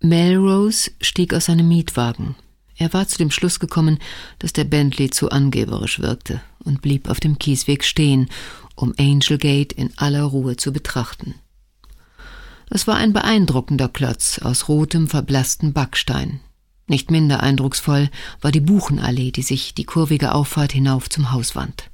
Melrose stieg aus seinem Mietwagen. Er war zu dem Schluss gekommen, dass der Bentley zu angeberisch wirkte und blieb auf dem Kiesweg stehen, um Angel Gate in aller Ruhe zu betrachten. Es war ein beeindruckender Klotz aus rotem, verblassten Backstein. Nicht minder eindrucksvoll war die Buchenallee, die sich die kurvige Auffahrt hinauf zum Haus wand.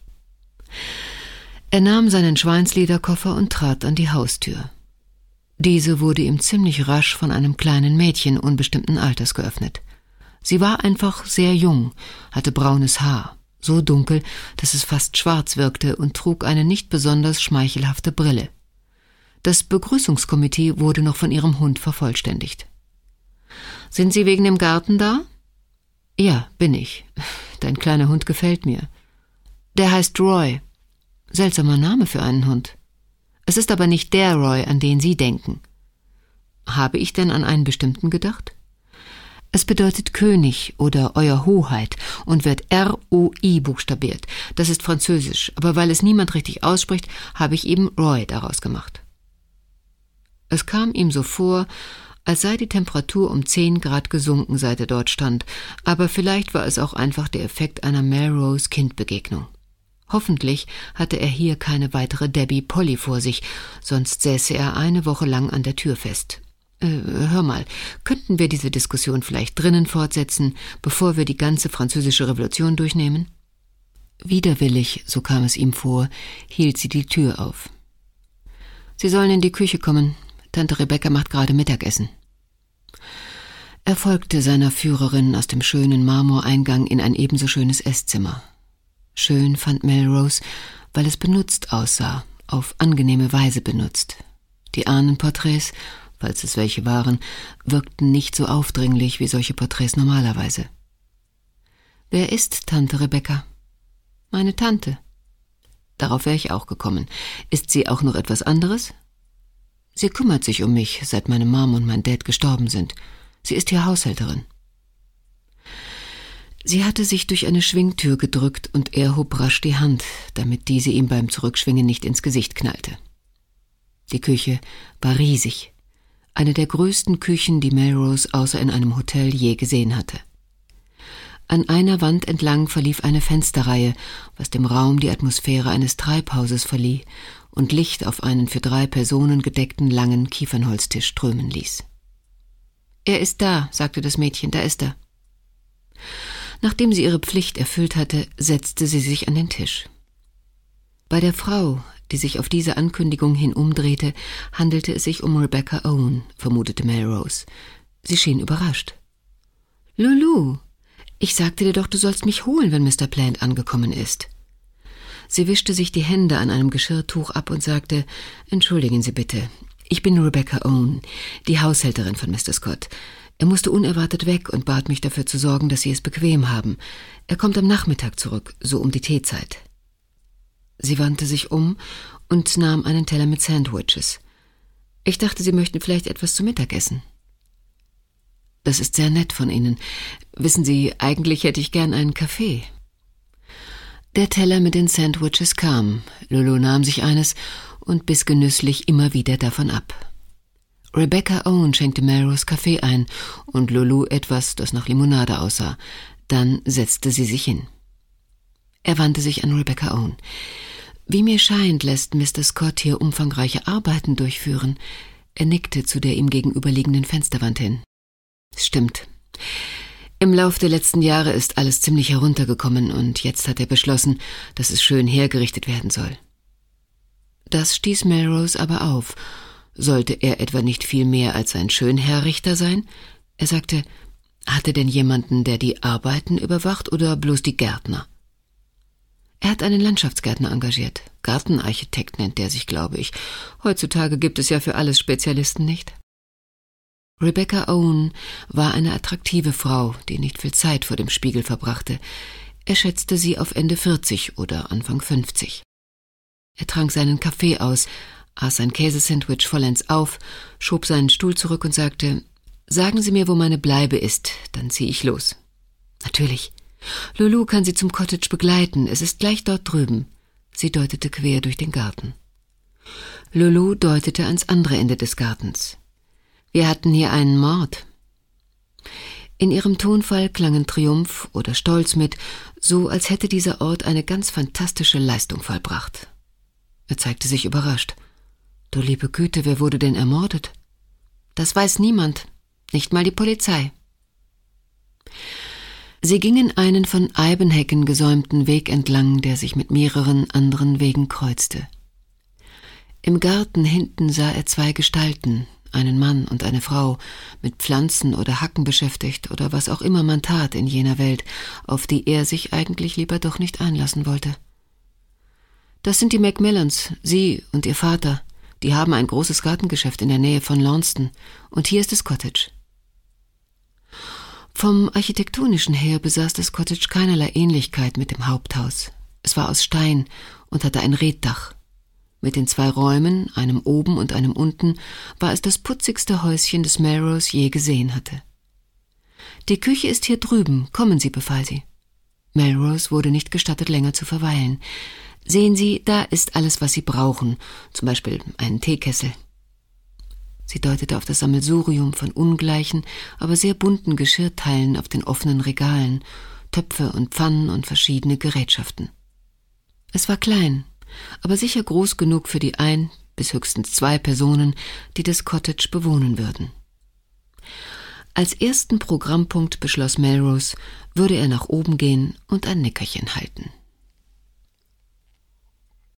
Er nahm seinen Schweinslederkoffer und trat an die Haustür. Diese wurde ihm ziemlich rasch von einem kleinen Mädchen unbestimmten Alters geöffnet. Sie war einfach sehr jung, hatte braunes Haar, so dunkel, dass es fast schwarz wirkte, und trug eine nicht besonders schmeichelhafte Brille. Das Begrüßungskomitee wurde noch von ihrem Hund vervollständigt. »Sind Sie wegen dem Garten da?« »Ja, bin ich. Dein kleiner Hund gefällt mir.« »Der heißt Roy.« »Seltsamer Name für einen Hund. Es ist aber nicht der Roy, an den Sie denken.« »Habe ich denn an einen bestimmten gedacht?« »Es bedeutet König oder Euer Hoheit und wird R-O-I buchstabiert. Das ist Französisch, aber weil es niemand richtig ausspricht, habe ich eben Roy daraus gemacht.« Es kam ihm so vor, als sei die Temperatur um 10 Grad gesunken, seit er dort stand, aber vielleicht war es auch einfach der Effekt einer Melrose-Kindbegegnung. Hoffentlich hatte er hier keine weitere Debbie Polly vor sich, sonst säße er eine Woche lang an der Tür fest. Hör mal, könnten wir diese Diskussion vielleicht drinnen fortsetzen, bevor wir die ganze französische Revolution durchnehmen?« Widerwillig, so kam es ihm vor, hielt sie die Tür auf. »Sie sollen in die Küche kommen. Tante Rebecca macht gerade Mittagessen.« Er folgte seiner Führerin aus dem schönen Marmoreingang in ein ebenso schönes Esszimmer. Schön fand Melrose, weil es benutzt aussah, auf angenehme Weise benutzt. Die Ahnenporträts, falls es welche waren, wirkten nicht so aufdringlich wie solche Porträts normalerweise. »Wer ist Tante Rebecca?« »Meine Tante.« »Darauf wäre ich auch gekommen. Ist sie auch noch etwas anderes?« »Sie kümmert sich um mich, seit meine Mom und mein Dad gestorben sind. Sie ist hier Haushälterin.« Sie hatte sich durch eine Schwingtür gedrückt und er hob rasch die Hand, damit diese ihm beim Zurückschwingen nicht ins Gesicht knallte. Die Küche war riesig. Eine der größten Küchen, die Melrose außer in einem Hotel je gesehen hatte. An einer Wand entlang verlief eine Fensterreihe, was dem Raum die Atmosphäre eines Treibhauses verlieh und Licht auf einen für 3 Personen gedeckten langen Kiefernholztisch strömen ließ. »Er ist da«, sagte das Mädchen, »da ist er.« Nachdem sie ihre Pflicht erfüllt hatte, setzte sie sich an den Tisch. Bei der Frau, die sich auf diese Ankündigung hin umdrehte, handelte es sich um Rebecca Owen, vermutete Melrose. Sie schien überrascht. »Lulu, ich sagte dir doch, du sollst mich holen, wenn Mr. Plant angekommen ist.« Sie wischte sich die Hände an einem Geschirrtuch ab und sagte, »Entschuldigen Sie bitte, ich bin Rebecca Owen, die Haushälterin von Mr. Scott. Er musste unerwartet weg und bat mich dafür zu sorgen, dass Sie es bequem haben. Er kommt am Nachmittag zurück, so um die Teezeit.« Sie wandte sich um und nahm einen Teller mit Sandwiches. »Ich dachte, Sie möchten vielleicht etwas zu Mittag essen.« »Das ist sehr nett von Ihnen. Wissen Sie, eigentlich hätte ich gern einen Kaffee.« Der Teller mit den Sandwiches kam. Lulu nahm sich eines und biss genüsslich immer wieder davon ab. Rebecca Owen schenkte Melrose Kaffee ein und Lulu etwas, das nach Limonade aussah. Dann setzte sie sich hin. Er wandte sich an Rebecca Owen. »Wie mir scheint, lässt Mr. Scott hier umfangreiche Arbeiten durchführen.« Er nickte zu der ihm gegenüberliegenden Fensterwand hin. »Es stimmt. Im Lauf der letzten Jahre ist alles ziemlich heruntergekommen und jetzt hat er beschlossen, dass es schön hergerichtet werden soll.« Das stieß Melrose aber auf. Sollte er etwa nicht viel mehr als ein Schönherrichter sein? Er sagte, hat er denn jemanden, der die Arbeiten überwacht oder bloß die Gärtner? Er hat einen Landschaftsgärtner engagiert. Gartenarchitekt nennt der sich, glaube ich. Heutzutage gibt es ja für alles Spezialisten, nicht? Rebecca Owen war eine attraktive Frau, die nicht viel Zeit vor dem Spiegel verbrachte. Er schätzte sie auf Ende 40 oder Anfang 50. Er trank seinen Kaffee aus, aß ein Käsesandwich vollends auf, schob seinen Stuhl zurück und sagte, »Sagen Sie mir, wo meine Bleibe ist, dann ziehe ich los.« »Natürlich. Lulu kann Sie zum Cottage begleiten, es ist gleich dort drüben.« Sie deutete quer durch den Garten. Lulu deutete ans andere Ende des Gartens. »Wir hatten hier einen Mord. In ihrem Tonfall klangen Triumph oder Stolz mit, so als hätte dieser Ort eine ganz fantastische Leistung vollbracht. Er zeigte sich überrascht. »Du liebe Güte, wer wurde denn ermordet?« »Das weiß niemand, nicht mal die Polizei.« Sie gingen einen von Eibenhecken gesäumten Weg entlang, der sich mit mehreren anderen Wegen kreuzte. Im Garten hinten sah er zwei Gestalten, einen Mann und eine Frau, mit Pflanzen oder Hacken beschäftigt oder was auch immer man tat in jener Welt, auf die er sich eigentlich lieber doch nicht einlassen wollte. »Das sind die Macmillans, Sie und Ihr Vater. Die haben ein großes Gartengeschäft in der Nähe von Launceston und hier ist das Cottage.« Vom Architektonischen her besaß das Cottage keinerlei Ähnlichkeit mit dem Haupthaus. Es war aus Stein und hatte ein Reetdach. Mit den 2 Räumen, einem oben und einem unten, war es das putzigste Häuschen, das Melrose je gesehen hatte. »Die Küche ist hier drüben, kommen Sie«, befahl sie. Melrose wurde nicht gestattet, länger zu verweilen. »Sehen Sie, da ist alles, was Sie brauchen, zum Beispiel einen Teekessel.« Sie deutete auf das Sammelsurium von ungleichen, aber sehr bunten Geschirrteilen auf den offenen Regalen, Töpfe und Pfannen und verschiedene Gerätschaften. Es war klein, aber sicher groß genug für die 1 bis höchstens 2 Personen, die das Cottage bewohnen würden. Als ersten Programmpunkt beschloss Melrose, würde er nach oben gehen und ein Nickerchen halten.